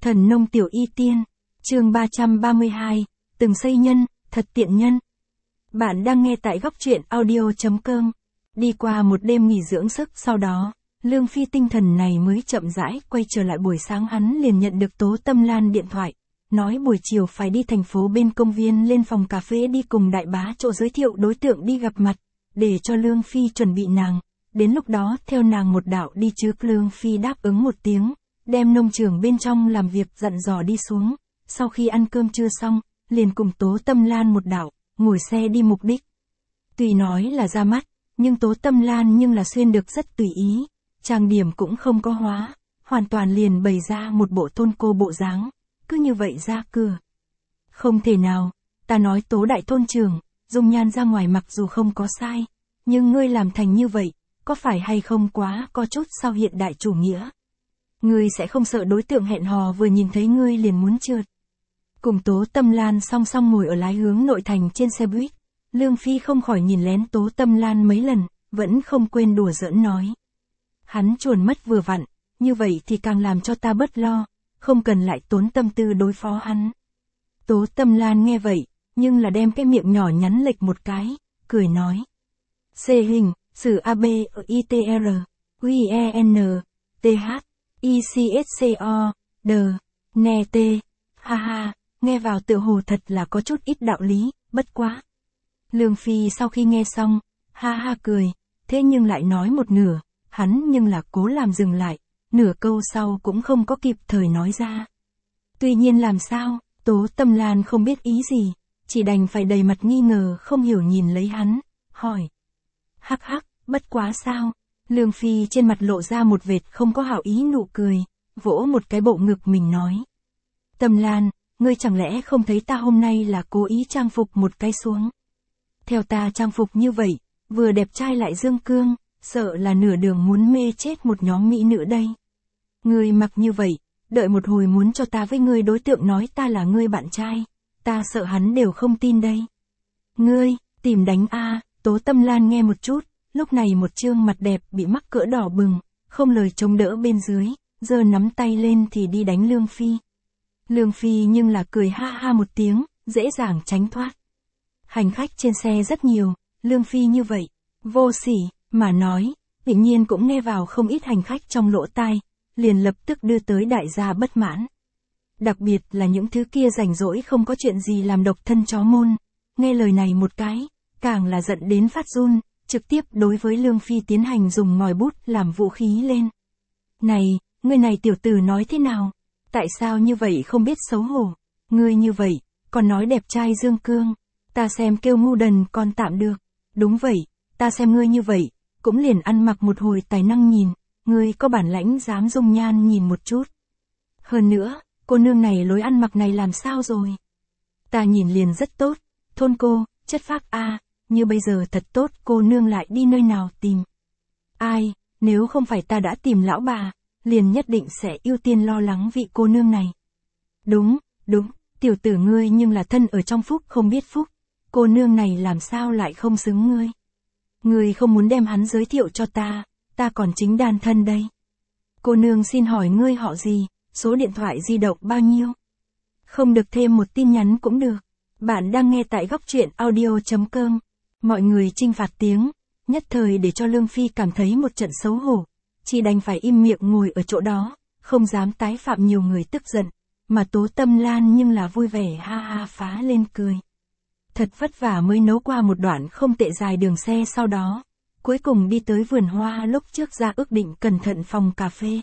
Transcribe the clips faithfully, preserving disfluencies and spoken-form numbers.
Thần nông tiểu y tiên, chương ba trăm ba mươi hai, từng xây nhân, thật tiện nhân. Bạn đang nghe tại góc truyện audio.com. Đi qua một đêm nghỉ dưỡng sức sau đó, Lương Phi tinh thần này mới chậm rãi quay trở lại. Buổi sáng hắn liền nhận được Tố Tâm Lan điện thoại, nói buổi chiều phải đi thành phố bên công viên lên phòng cà phê đi cùng đại bá chỗ giới thiệu đối tượng đi gặp mặt, để cho Lương Phi chuẩn bị nàng, đến lúc đó theo nàng một đạo đi trước. Lương Phi đáp ứng một tiếng, đem nông trường bên trong làm việc dặn dò đi xuống, sau khi ăn cơm trưa xong, liền cùng Tố Tâm Lan một đạo, ngồi xe đi mục đích. Tuy nói là ra mắt, nhưng Tố Tâm Lan nhưng là xuyên được rất tùy ý, trang điểm cũng không có hóa, hoàn toàn liền bày ra một bộ thôn cô bộ dáng, cứ như vậy ra cửa. Không thể nào, ta nói Tố đại thôn trưởng, dung nhan ra ngoài mặc dù không có sai, nhưng ngươi làm thành như vậy, có phải hay không quá có chút sao hiện đại chủ nghĩa? Ngươi sẽ không sợ đối tượng hẹn hò vừa nhìn thấy ngươi liền muốn trượt? Cùng Tố Tâm Lan song song ngồi ở lái hướng nội thành trên xe buýt, Lương Phi không khỏi nhìn lén Tố Tâm Lan mấy lần, vẫn không quên đùa giỡn nói. Hắn chuồn mất vừa vặn, như vậy thì càng làm cho ta bớt lo, không cần lại tốn tâm tư đối phó hắn. Tố Tâm Lan nghe vậy, nhưng là đem cái miệng nhỏ nhắn lệch một cái, cười nói. C hình, sử A B I T R, Q E N, T H, I C S C O, D, nè T, ha ha, nghe vào tựa hồ thật là có chút ít đạo lý, bất quá. Lương Phi sau khi nghe xong, ha ha cười, thế nhưng lại nói một nửa, hắn nhưng là cố làm dừng lại, nửa câu sau cũng không có kịp thời nói ra. Tuy nhiên làm sao, Tố Tâm Lan không biết ý gì, chỉ đành phải đầy mặt nghi ngờ không hiểu nhìn lấy hắn, hỏi. Hắc hắc, bất quá sao? Lương Phi trên mặt lộ ra một vệt không có hảo ý nụ cười, vỗ một cái bộ ngực mình nói. Tâm Lan, ngươi chẳng lẽ không thấy ta hôm nay là cố ý trang phục một cái xuống? Theo ta trang phục như vậy, vừa đẹp trai lại dương cương, sợ là nửa đường muốn mê chết một nhóm mỹ nữ đây. Ngươi mặc như vậy, đợi một hồi muốn cho ta với ngươi đối tượng nói ta là ngươi bạn trai, ta sợ hắn đều không tin đây. Ngươi, tìm đánh a. Tố Tâm Lan nghe một chút, lúc này một trương mặt đẹp bị mắc cỡ đỏ bừng, không lời chống đỡ bên dưới, giơ nắm tay lên thì đi đánh Lương Phi. Lương Phi nhưng là cười ha ha một tiếng, dễ dàng tránh thoát. Hành khách trên xe rất nhiều, Lương Phi như vậy, vô sỉ, mà nói, tự nhiên cũng nghe vào không ít hành khách trong lỗ tai, liền lập tức đưa tới đại gia bất mãn. Đặc biệt là những thứ kia rảnh rỗi không có chuyện gì làm độc thân chó môn, nghe lời này một cái, càng là giận đến phát run, trực tiếp đối với Lương Phi tiến hành dùng ngòi bút làm vũ khí lên. Này, ngươi này tiểu tử nói thế nào? Tại sao như vậy không biết xấu hổ? Ngươi như vậy, còn nói đẹp trai dương cương, ta xem kêu ngu đần còn tạm được. Đúng vậy, ta xem ngươi như vậy, cũng liền ăn mặc một hồi tài năng nhìn, ngươi có bản lãnh dám dung nhan nhìn một chút. Hơn nữa, cô nương này lối ăn mặc này làm sao rồi? Ta nhìn liền rất tốt, thôn cô, chất phác a. Như bây giờ thật tốt, cô nương lại đi nơi nào tìm? Ai, nếu không phải ta đã tìm lão bà, liền nhất định sẽ ưu tiên lo lắng vị cô nương này. Đúng, đúng, tiểu tử ngươi nhưng là thân ở trong phúc không biết phúc, cô nương này làm sao lại không xứng ngươi? Ngươi không muốn đem hắn giới thiệu cho ta, ta còn chính đàn thân đây. Cô nương xin hỏi ngươi họ gì, số điện thoại di động bao nhiêu? Không được thêm một tin nhắn cũng được. Bạn đang nghe tại góc truyện audio.com. Mọi người trinh phạt tiếng, nhất thời để cho Lương Phi cảm thấy một trận xấu hổ, chỉ đành phải im miệng ngồi ở chỗ đó, không dám tái phạm nhiều người tức giận, mà Tố Tâm Lan nhưng là vui vẻ ha ha phá lên cười. Thật vất vả mới nấu qua một đoạn không tệ dài đường xe sau đó, cuối cùng đi tới vườn hoa lúc trước ra ước định cẩn thận phòng cà phê.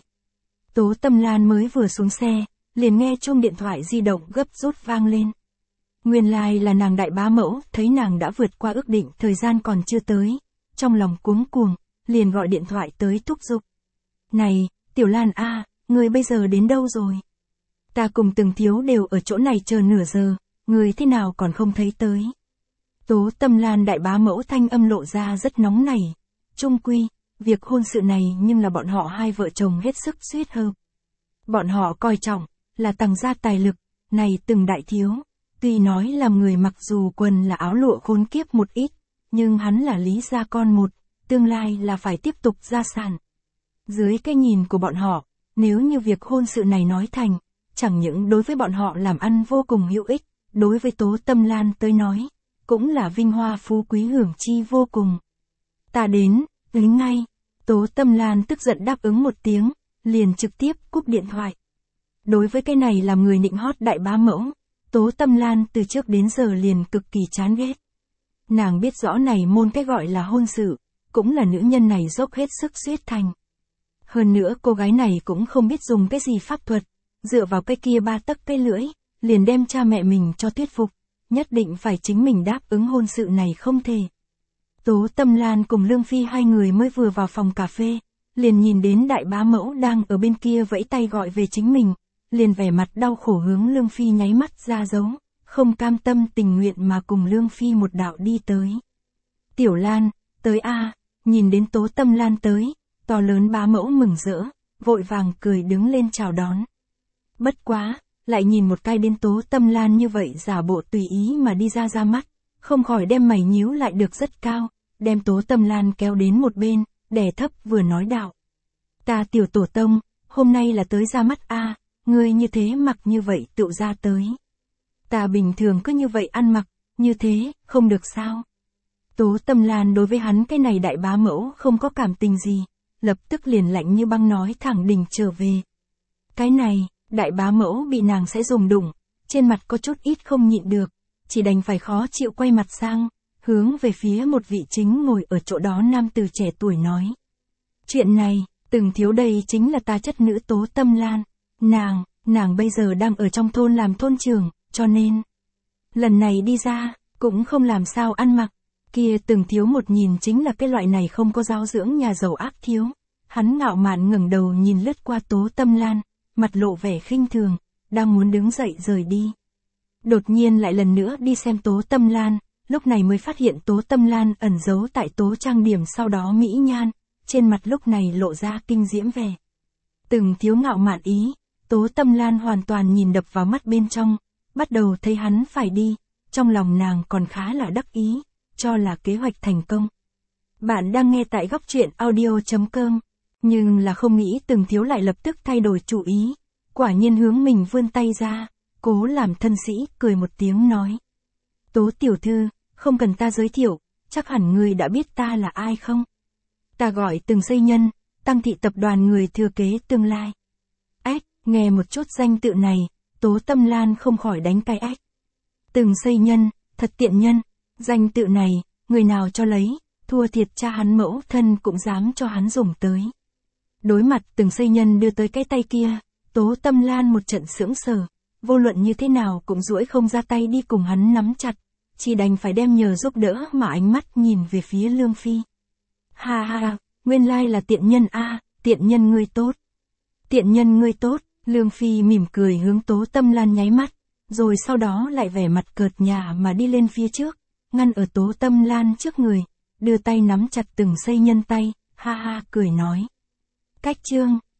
Tố Tâm Lan mới vừa xuống xe, liền nghe chuông điện thoại di động gấp rút vang lên. Nguyên lai like là nàng đại bá mẫu, thấy nàng đã vượt qua ước định thời gian còn chưa tới, trong lòng cuống cuồng, liền gọi điện thoại tới thúc giục. Này, Tiểu Lan a, à, người bây giờ đến đâu rồi? Ta cùng Từng Thiếu đều ở chỗ này chờ nửa giờ, người thế nào còn không thấy tới? Tố Tâm Lan đại bá mẫu thanh âm lộ ra rất nóng nảy. Chung quy, việc hôn sự này nhưng là bọn họ hai vợ chồng hết sức suýt hợp. Bọn họ coi trọng, là Tằng gia tài lực, này Từng đại thiếu. Tuy nói làm người mặc dù quần là áo lụa khốn kiếp một ít, nhưng hắn là Lý gia con một, tương lai là phải tiếp tục gia sản. Dưới cái nhìn của bọn họ, nếu như việc hôn sự này nói thành, chẳng những đối với bọn họ làm ăn vô cùng hữu ích, đối với Tố Tâm Lan tới nói, cũng là vinh hoa phú quý hưởng chi vô cùng. Ta đến, đến ngay. Tố Tâm Lan tức giận đáp ứng một tiếng, liền trực tiếp cúp điện thoại. Đối với cái này làm người nịnh hót đại bá mẫu, Tố Tâm Lan từ trước đến giờ liền cực kỳ chán ghét. Nàng biết rõ này môn cái gọi là hôn sự, cũng là nữ nhân này dốc hết sức duyết thành. Hơn nữa cô gái này cũng không biết dùng cái gì pháp thuật, dựa vào cái kia ba tấc cái lưỡi, liền đem cha mẹ mình cho thuyết phục, nhất định phải chính mình đáp ứng hôn sự này không thể. Tố Tâm Lan cùng Lương Phi hai người mới vừa vào phòng cà phê, liền nhìn đến đại bá mẫu đang ở bên kia vẫy tay gọi về chính mình, liền vẻ mặt đau khổ hướng Lương Phi nháy mắt ra dấu, không cam tâm tình nguyện mà cùng Lương Phi một đạo đi tới. Tiểu Lan, tới a. Nhìn đến Tố Tâm Lan tới, to lớn bá mẫu mừng rỡ, vội vàng cười đứng lên chào đón. Bất quá, lại nhìn một cái đến Tố Tâm Lan như vậy giả bộ tùy ý mà đi ra ra mắt, không khỏi đem mày nhíu lại được rất cao, đem Tố Tâm Lan kéo đến một bên, đè thấp vừa nói đạo. Ta tiểu tổ tông, hôm nay là tới ra mắt a, ngươi như thế mặc như vậy tự ra tới. Ta bình thường cứ như vậy ăn mặc, như thế, không được sao. Tố Tâm Lan đối với hắn cái này đại bá mẫu không có cảm tình gì, lập tức liền lạnh như băng nói thẳng đình trở về. Cái này, đại bá mẫu bị nàng sẽ dùng đụng, trên mặt có chút ít không nhịn được, chỉ đành phải khó chịu quay mặt sang, hướng về phía một vị chính ngồi ở chỗ đó nam từ trẻ tuổi nói. Chuyện này, từng thiếu đây chính là ta chất nữ Tố Tâm Lan, nàng, nàng bây giờ đang ở trong thôn làm thôn trưởng, cho nên, lần này đi ra, cũng không làm sao ăn mặc. Kia từng thiếu một nhìn chính là cái loại này không có giáo dưỡng nhà giàu ác thiếu. Hắn ngạo mạn ngẩng đầu nhìn lướt qua Tố Tâm Lan, mặt lộ vẻ khinh thường, đang muốn đứng dậy rời đi. Đột nhiên lại lần nữa đi xem Tố Tâm Lan, lúc này mới phát hiện Tố Tâm Lan ẩn giấu tại Tố trang điểm sau đó mỹ nhan, trên mặt lúc này lộ ra kinh diễm vẻ. Từng thiếu ngạo mạn ý, Tố Tâm Lan hoàn toàn nhìn đập vào mắt bên trong, bắt đầu thấy hắn phải đi, trong lòng nàng còn khá là đắc ý, cho là kế hoạch thành công. Bạn đang nghe tại góc truyện audio chấm com, nhưng là không nghĩ từng thiếu lại lập tức thay đổi chủ ý, quả nhiên hướng mình vươn tay ra, cố làm thân sĩ cười một tiếng nói. Tố tiểu thư, không cần ta giới thiệu, chắc hẳn người đã biết ta là ai không? Ta gọi Từng Xây Nhân, Tăng Thị tập đoàn người thừa kế tương lai. Ếch, nghe một chút danh tự này, Tố Tâm Lan không khỏi đánh cái ếch. Từng Xây Nhân, thật tiện nhân, danh tự này, người nào cho lấy, thua thiệt cha hắn mẫu thân cũng dám cho hắn dùng tới. Đối mặt Từng Xây Nhân đưa tới cái tay kia, Tố Tâm Lan một trận sững sờ, vô luận như thế nào cũng duỗi không ra tay đi cùng hắn nắm chặt, chỉ đành phải đem nhờ giúp đỡ mà ánh mắt nhìn về phía Lương Phi. Ha ha, nguyên lai là tiện nhân a, tiện nhân ngươi tốt. Tiện nhân ngươi tốt, Lương Phi mỉm cười hướng Tố Tâm Lan nháy mắt, rồi sau đó lại vẻ mặt cợt nhả mà đi lên phía trước, ngăn ở Tố Tâm Lan trước người, đưa tay nắm chặt Từng Xây Nhân tay, ha ha cười nói. Cách chương